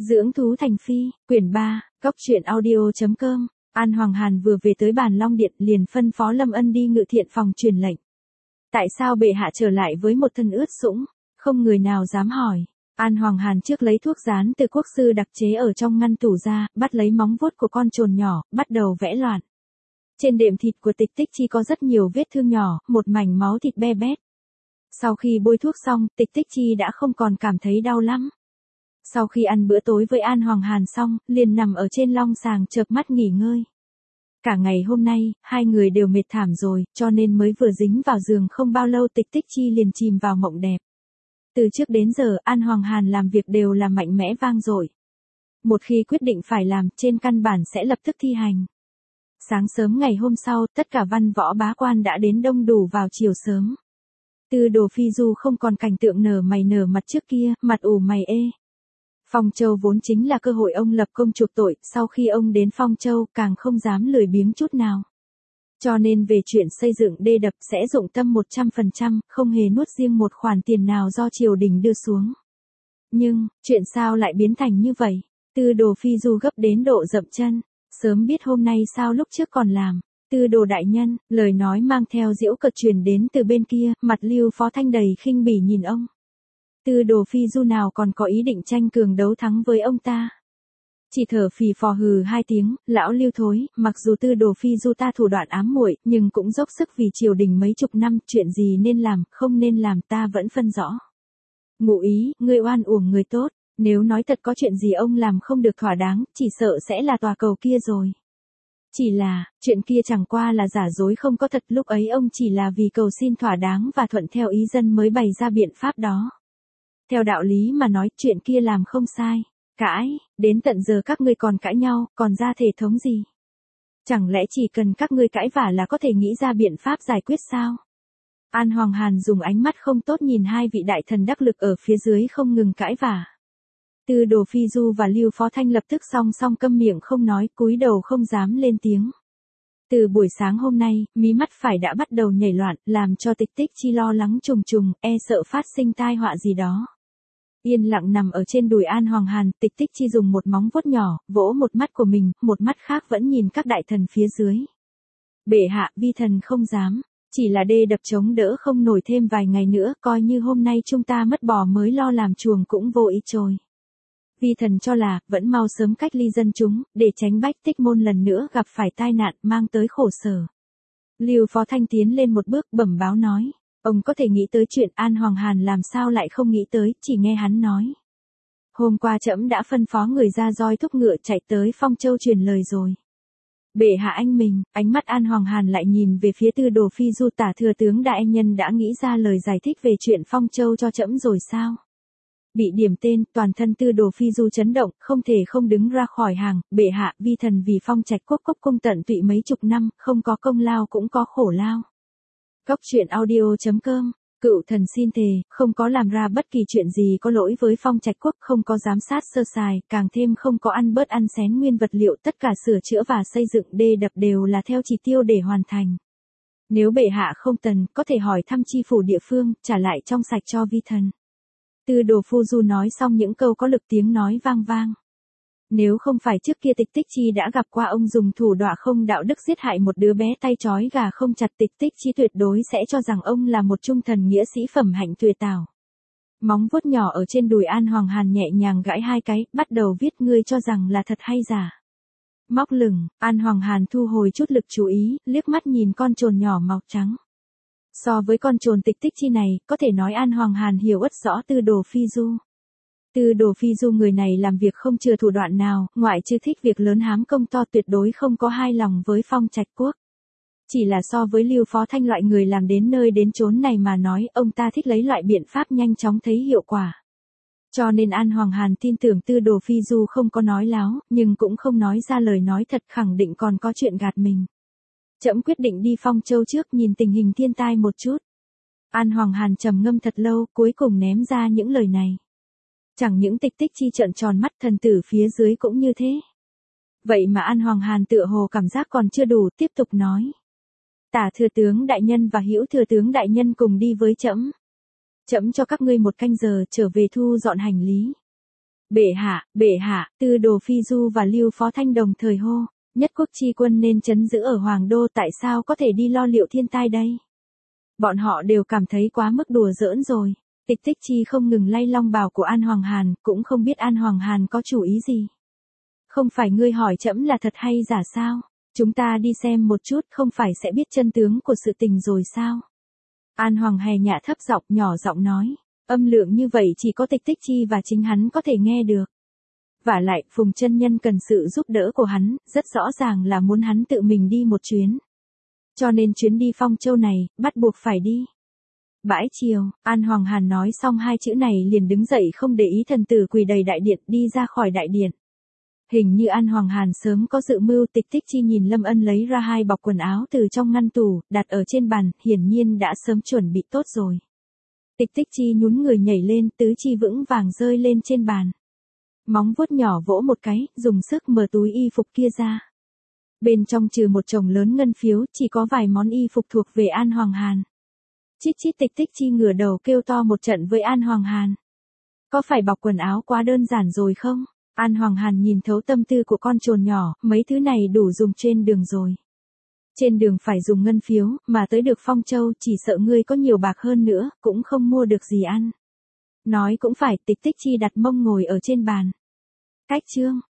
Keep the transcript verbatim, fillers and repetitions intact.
Dưỡng thú thành phi, quyển ba, cốc truyện audio.com. An Hoàng Hàn vừa về tới Bàn Long Điện liền phân phó Lâm Ân đi ngự thiện phòng truyền lệnh. Tại sao bệ hạ trở lại với một thân ướt sũng, không người nào dám hỏi. An Hoàng Hàn trước lấy thuốc dán từ quốc sư đặc chế ở trong ngăn tủ ra, bắt lấy móng vuốt của con trồn nhỏ, bắt đầu vẽ loạn. Trên đệm thịt của Tịch Tích Chi có rất nhiều vết thương nhỏ, một mảnh máu thịt be bét. Sau khi bôi thuốc xong, Tịch Tích Chi đã không còn cảm thấy đau lắm. Sau khi ăn bữa tối với An Hoàng Hàn xong, liền nằm ở trên long sàng chợp mắt nghỉ ngơi. Cả ngày hôm nay, hai người đều mệt thảm rồi, cho nên mới vừa dính vào giường không bao lâu Tịch Tích Chi liền chìm vào mộng đẹp. Từ trước đến giờ, An Hoàng Hàn làm việc đều là mạnh mẽ vang dội. Một khi quyết định phải làm, trên căn bản sẽ lập tức thi hành. Sáng sớm ngày hôm sau, tất cả văn võ bá quan đã đến đông đủ vào chiều sớm. Tư Đồ Phi Du không còn cảnh tượng nở mày nở mặt trước kia, mặt ủ mày ê. Phong Châu vốn chính là cơ hội ông lập công chuộc tội, sau khi ông đến Phong Châu càng không dám lười biếng chút nào. Cho nên về chuyện xây dựng đê đập sẽ dụng tâm một trăm phần trăm, không hề nuốt riêng một khoản tiền nào do triều đình đưa xuống. Nhưng, chuyện sao lại biến thành như vậy? Tư Đồ Phi Du gấp đến độ dậm chân, sớm biết hôm nay sao lúc trước còn làm. Tư Đồ đại nhân, lời nói mang theo giễu cợt truyền đến từ bên kia, mặt Lưu Phó Thanh đầy khinh bỉ nhìn ông. Tư Đồ Phi Du nào còn có ý định tranh cường đấu thắng với ông ta. Chỉ thở phì phò hừ hai tiếng, lão Lưu thối, mặc dù Tư Đồ Phi Du ta thủ đoạn ám muội, nhưng cũng dốc sức vì triều đình mấy chục năm, chuyện gì nên làm, không nên làm ta vẫn phân rõ. Ngụ ý, ngươi oan uổng người tốt, nếu nói thật có chuyện gì ông làm không được thỏa đáng, chỉ sợ sẽ là tòa cầu kia rồi. Chỉ là, chuyện kia chẳng qua là giả dối không có thật, lúc ấy ông chỉ là vì cầu xin thỏa đáng và thuận theo ý dân mới bày ra biện pháp đó. Theo đạo lý mà nói, chuyện kia làm không sai. Cãi, đến tận giờ các ngươi còn cãi nhau, còn ra thể thống gì? Chẳng lẽ chỉ cần các ngươi cãi vả là có thể nghĩ ra biện pháp giải quyết sao? An Hoàng Hàn dùng ánh mắt không tốt nhìn hai vị đại thần đắc lực ở phía dưới không ngừng cãi vả. Tư Đồ Phi Du và Lưu Phó Thanh lập tức song song câm miệng không nói, cúi đầu không dám lên tiếng. Từ buổi sáng hôm nay, mí mắt phải đã bắt đầu nhảy loạn, làm cho Tịch Tích Chi lo lắng trùng trùng, e sợ phát sinh tai họa gì đó. Yên lặng nằm ở trên đùi An Hoàng Hàn, Tịch Tích Chi dùng một móng vuốt nhỏ, vỗ một mắt của mình, một mắt khác vẫn nhìn các đại thần phía dưới. Bệ hạ, vi thần không dám, chỉ là đê đập chống đỡ không nổi thêm vài ngày nữa, coi như hôm nay chúng ta mất bò mới lo làm chuồng cũng vô ích rồi. Vi thần cho là, vẫn mau sớm cách ly dân chúng, để tránh Bách Tích môn lần nữa gặp phải tai nạn, mang tới khổ sở. Lưu Phó Thanh tiến lên một bước, bẩm báo nói. Ông có thể nghĩ tới chuyện An Hoàng Hàn làm sao lại không nghĩ tới, chỉ nghe hắn nói. Hôm qua trẫm đã phân phó người ra roi thúc ngựa chạy tới Phong Châu truyền lời rồi. Bệ hạ anh mình, ánh mắt An Hoàng Hàn lại nhìn về phía Tư Đồ Phi Du, tả thừa tướng đại nhân đã nghĩ ra lời giải thích về chuyện Phong Châu cho trẫm rồi sao? Bị điểm tên, toàn thân Tư Đồ Phi Du chấn động, không thể không đứng ra khỏi hàng. Bệ hạ, vi thần vì Phong Trạch Quốc cốc cung tận tụy mấy chục năm, không có công lao cũng có khổ lao. Cốc truyện audio.com, cựu thần xin thề, không có làm ra bất kỳ chuyện gì có lỗi với Phong Trạch Quốc, không có giám sát sơ sài, càng thêm không có ăn bớt ăn xén nguyên vật liệu, tất cả sửa chữa và xây dựng đê đập đều là theo chỉ tiêu để hoàn thành. Nếu bệ hạ không tần, có thể hỏi thăm chi phủ địa phương, trả lại trong sạch cho vi thần. Tư Đồ Phu Du nói xong những câu có lực tiếng nói vang vang. Nếu không phải trước kia Tịch Tích Chi đã gặp qua ông dùng thủ đoạn không đạo đức giết hại một đứa bé tay trói gà không chặt, Tịch Tích Chi tuyệt đối sẽ cho rằng ông là một trung thần nghĩa sĩ phẩm hạnh tuyệt tảo. Móng vuốt nhỏ ở trên đùi An Hoàng Hàn nhẹ nhàng gãi hai cái, bắt đầu viết ngươi cho rằng là thật hay giả. Móc lửng, An Hoàng Hàn thu hồi chút lực chú ý, liếc mắt nhìn con trồn nhỏ màu trắng. So với con trồn Tịch Tích Chi này, có thể nói An Hoàng Hàn hiểu ất rõ Tư Đồ Phi Du. Tư Đồ Phi Du người này làm việc không chừa thủ đoạn nào, ngoại trừ thích việc lớn hám công to, tuyệt đối không có hai lòng với Phong Trạch Quốc. Chỉ là so với Lưu Phó Thanh loại người làm đến nơi đến chốn này mà nói, ông ta thích lấy loại biện pháp nhanh chóng thấy hiệu quả. Cho nên An Hoàng Hàn tin tưởng Tư Đồ Phi Du không có nói láo, nhưng cũng không nói ra lời nói thật, khẳng định còn có chuyện gạt mình. Trẫm quyết định đi Phong Châu trước nhìn tình hình thiên tai một chút. An Hoàng Hàn trầm ngâm thật lâu, cuối cùng ném ra những lời này. Chẳng những Tịch Tích Chi trợn tròn mắt, thần tử phía dưới cũng như thế. Vậy mà An Hoàng Hàn tựa hồ cảm giác còn chưa đủ, tiếp tục nói. Tả thừa tướng đại nhân và Hữu thừa tướng đại nhân cùng đi với trẫm. Trẫm cho các ngươi một canh giờ trở về thu dọn hành lý. Bệ hạ, bệ hạ, Tư Đồ Phi Du và Lưu Phó Thanh đồng thời hô, nhất quốc chi quân nên trấn giữ ở Hoàng Đô, tại sao có thể đi lo liệu thiên tai đây? Bọn họ đều cảm thấy quá mức đùa giỡn rồi. Tịch Tích Chi không ngừng lay long bào của An Hoàng Hàn, cũng không biết An Hoàng Hàn có chủ ý gì. Không phải ngươi hỏi trẫm là thật hay giả sao? Chúng ta đi xem một chút, không phải sẽ biết chân tướng của sự tình rồi sao? An Hoàng Hè nhạ thấp giọng nhỏ giọng nói, âm lượng như vậy chỉ có Tịch Tích Chi và chính hắn có thể nghe được. Vả lại, Phùng chân nhân cần sự giúp đỡ của hắn, rất rõ ràng là muốn hắn tự mình đi một chuyến. Cho nên chuyến đi Phong Châu này, bắt buộc phải đi. Bãi chiều, An Hoàng Hàn nói xong hai chữ này liền đứng dậy không để ý thần tử quỳ đầy đại điện đi ra khỏi đại điện. Hình như An Hoàng Hàn sớm có dự mưu. Tịch Tích Chi nhìn Lâm Ân lấy ra hai bọc quần áo từ trong ngăn tủ, đặt ở trên bàn, hiển nhiên đã sớm chuẩn bị tốt rồi. Tịch Tích Chi nhún người nhảy lên, tứ chi vững vàng rơi lên trên bàn. Móng vuốt nhỏ vỗ một cái, dùng sức mở túi y phục kia ra. Bên trong trừ một chồng lớn ngân phiếu, chỉ có vài món y phục thuộc về An Hoàng Hàn. Chít chít. Tịch Tích Chi ngửa đầu kêu to một trận với An Hoàng Hàn. Có phải bọc quần áo quá đơn giản rồi không? An Hoàng Hàn nhìn thấu tâm tư của con trồn nhỏ, mấy thứ này đủ dùng trên đường rồi. Trên đường phải dùng ngân phiếu, mà tới được Phong Châu chỉ sợ ngươi có nhiều bạc hơn nữa, cũng không mua được gì ăn. Nói cũng phải. Tịch Tích Chi đặt mông ngồi ở trên bàn. Cách chương.